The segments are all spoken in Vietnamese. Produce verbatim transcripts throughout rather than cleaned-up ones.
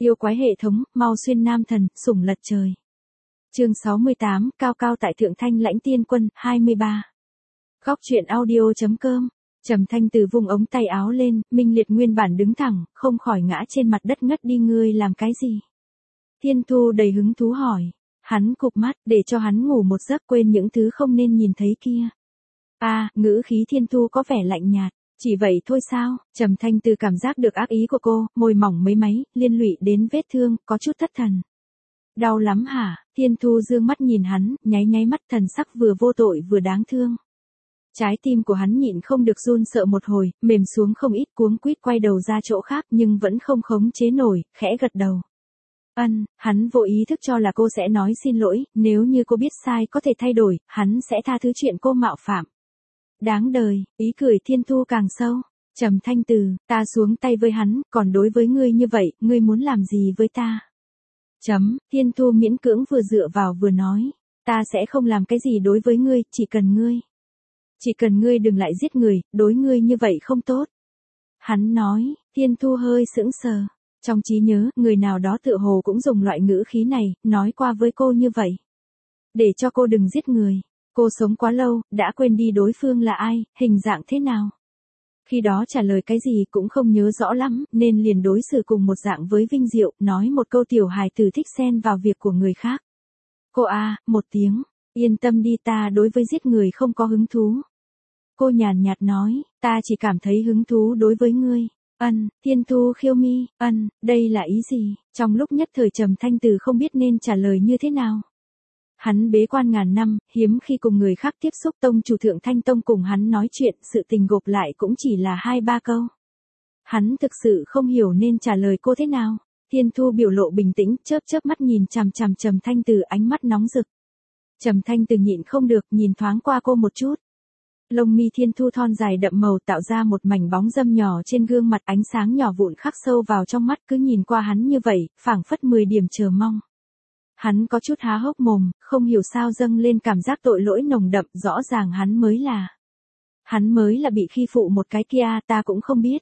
Yêu quái hệ thống, mau xuyên nam thần, sủng lật trời. Chương sáu mươi tám, cao cao tại thượng thanh lãnh tiên quân, hai mươi ba. Góc truyện audio.com. Trầm Thanh Từ vung ống tay áo lên, Minh Liệt nguyên bản đứng thẳng, không khỏi ngã trên mặt đất ngất đi. Ngươi làm cái gì? Thiên Thu đầy hứng thú hỏi. Hắn cụp mắt, để cho hắn ngủ một giấc, quên những thứ không nên nhìn thấy kia. A, à, ngữ khí Thiên Thu có vẻ lạnh nhạt. Chỉ vậy thôi sao? Trầm Thanh Từ cảm giác được ác ý của cô, môi mỏng mấy máy, liên lụy đến vết thương, có chút thất thần. Đau lắm hả? Thiên Thu dương mắt nhìn hắn, nháy nháy mắt, thần sắc vừa vô tội vừa đáng thương. Trái tim của hắn nhịn không được run sợ một hồi, mềm xuống không ít, cuống quýt quay đầu ra chỗ khác nhưng vẫn không khống chế nổi, khẽ gật đầu. Ân, hắn vô ý thức cho là cô sẽ nói xin lỗi, nếu như cô biết sai có thể thay đổi, hắn sẽ tha thứ chuyện cô mạo phạm. Đáng đời, ý cười Thiên Thu càng sâu. Trầm Thanh Từ, ta xuống tay với hắn, còn đối với ngươi như vậy, ngươi muốn làm gì với ta? Chấm, Thiên Thu miễn cưỡng vừa dựa vào vừa nói, ta sẽ không làm cái gì đối với ngươi, chỉ cần ngươi. Chỉ cần ngươi đừng lại giết người, đối ngươi như vậy không tốt. Hắn nói, Thiên Thu hơi sững sờ. Trong trí nhớ, người nào đó tựa hồ cũng dùng loại ngữ khí này, nói qua với cô như vậy. Để cho cô đừng giết người. Cô sống quá lâu, đã quên đi đối phương là ai, hình dạng thế nào. Khi đó trả lời cái gì cũng không nhớ rõ lắm, nên liền đối xử cùng một dạng với Vinh Diệu, nói một câu tiểu hài tử thích xen vào việc của người khác. Cô a, à, một tiếng, yên tâm đi, ta đối với giết người không có hứng thú. Cô nhàn nhạt nói, ta chỉ cảm thấy hứng thú đối với ngươi. Ân, Thiên Thu khiêu mi, ân, đây là ý gì? Trong lúc nhất thời Trầm Thanh Từ không biết nên trả lời như thế nào. Hắn bế quan ngàn năm, hiếm khi cùng người khác tiếp xúc, tông chủ Thượng Thanh Tông cùng hắn nói chuyện, sự tình gộp lại cũng chỉ là hai ba câu. Hắn thực sự không hiểu nên trả lời cô thế nào. Thiên Thu biểu lộ bình tĩnh, chớp chớp mắt nhìn chằm chằm Trầm Thanh Từ, ánh mắt nóng rực. Trầm Thanh Từ nhịn không được, nhìn thoáng qua cô một chút. Lông mi Thiên Thu thon dài đậm màu tạo ra một mảnh bóng râm nhỏ trên gương mặt, ánh sáng nhỏ vụn khắc sâu vào trong mắt, cứ nhìn qua hắn như vậy, phảng phất mười điểm chờ mong. Hắn có chút há hốc mồm, không hiểu sao dâng lên cảm giác tội lỗi nồng đậm, rõ ràng hắn mới là. Hắn mới là bị khi phụ một cái kia, ta cũng không biết.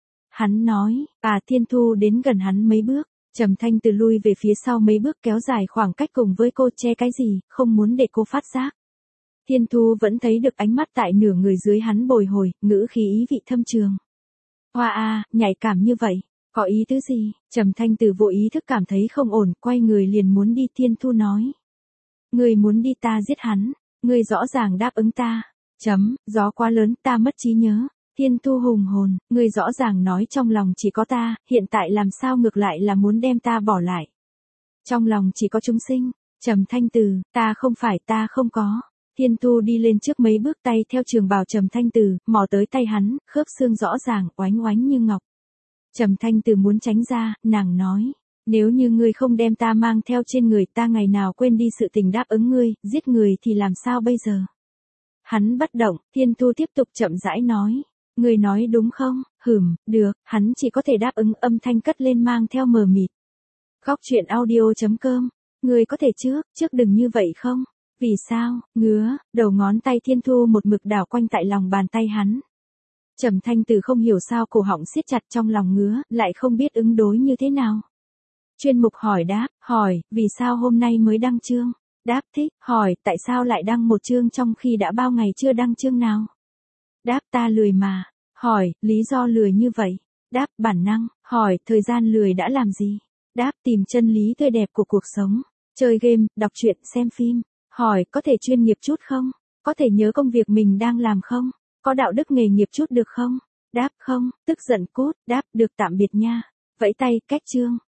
Hắn nói, à Thiên Thu đến gần hắn mấy bước, Trầm Thanh Từ lui về phía sau mấy bước, kéo dài khoảng cách cùng với cô, che cái gì, không muốn để cô phát giác. Thiên Thu vẫn thấy được ánh mắt tại nửa người dưới hắn bồi hồi, ngữ khí ý vị thâm trường. Hoa a, nhạy cảm như vậy. Có ý tứ gì? Trầm Thanh Từ vô ý thức cảm thấy không ổn, quay người liền muốn đi. Thiên Thu nói. Ngươi muốn đi, ta giết hắn. Ngươi rõ ràng đáp ứng ta. Chấm, gió quá lớn, ta mất trí nhớ. Thiên Thu hùng hồn, ngươi rõ ràng nói trong lòng chỉ có ta, hiện tại làm sao ngược lại là muốn đem ta bỏ lại. Trong lòng chỉ có chúng sinh. Trầm Thanh Từ, ta không phải, ta không có. Thiên Thu đi lên trước mấy bước, tay theo trường bào Trầm Thanh Từ, mò tới tay hắn, khớp xương rõ ràng, oánh oánh như ngọc. Trầm Thanh Từ muốn tránh ra, nàng nói, nếu như ngươi không đem ta mang theo trên người, ta ngày nào quên đi sự tình đáp ứng ngươi, giết người thì làm sao bây giờ? Hắn bất động, Thiên Thu tiếp tục chậm rãi nói, ngươi nói đúng không? Hửm, được, hắn chỉ có thể đáp ứng, âm thanh cất lên mang theo mờ mịt. Góc truyện audio.com, ngươi có thể trước, trước đừng như vậy không? Vì sao? Ngứa, đầu ngón tay Thiên Thu một mực đảo quanh tại lòng bàn tay hắn. Trầm Thanh Từ không hiểu sao cổ họng siết chặt, trong lòng ngứa, lại không biết ứng đối như thế nào. Chuyên mục hỏi đáp, hỏi, vì sao hôm nay mới đăng chương? Đáp thích, hỏi, tại sao lại đăng một chương trong khi đã bao ngày chưa đăng chương nào? Đáp, ta lười mà. Hỏi, lý do lười như vậy? Đáp, bản năng. Hỏi, thời gian lười đã làm gì? Đáp, tìm chân lý tươi đẹp của cuộc sống. Chơi game, đọc truyện, xem phim. Hỏi, có thể chuyên nghiệp chút không? Có thể nhớ công việc mình đang làm không? Có đạo đức nghề nghiệp chút được không? Đáp không, tức giận cút. Đáp, được, tạm biệt nha. Vẫy tay, cách chương.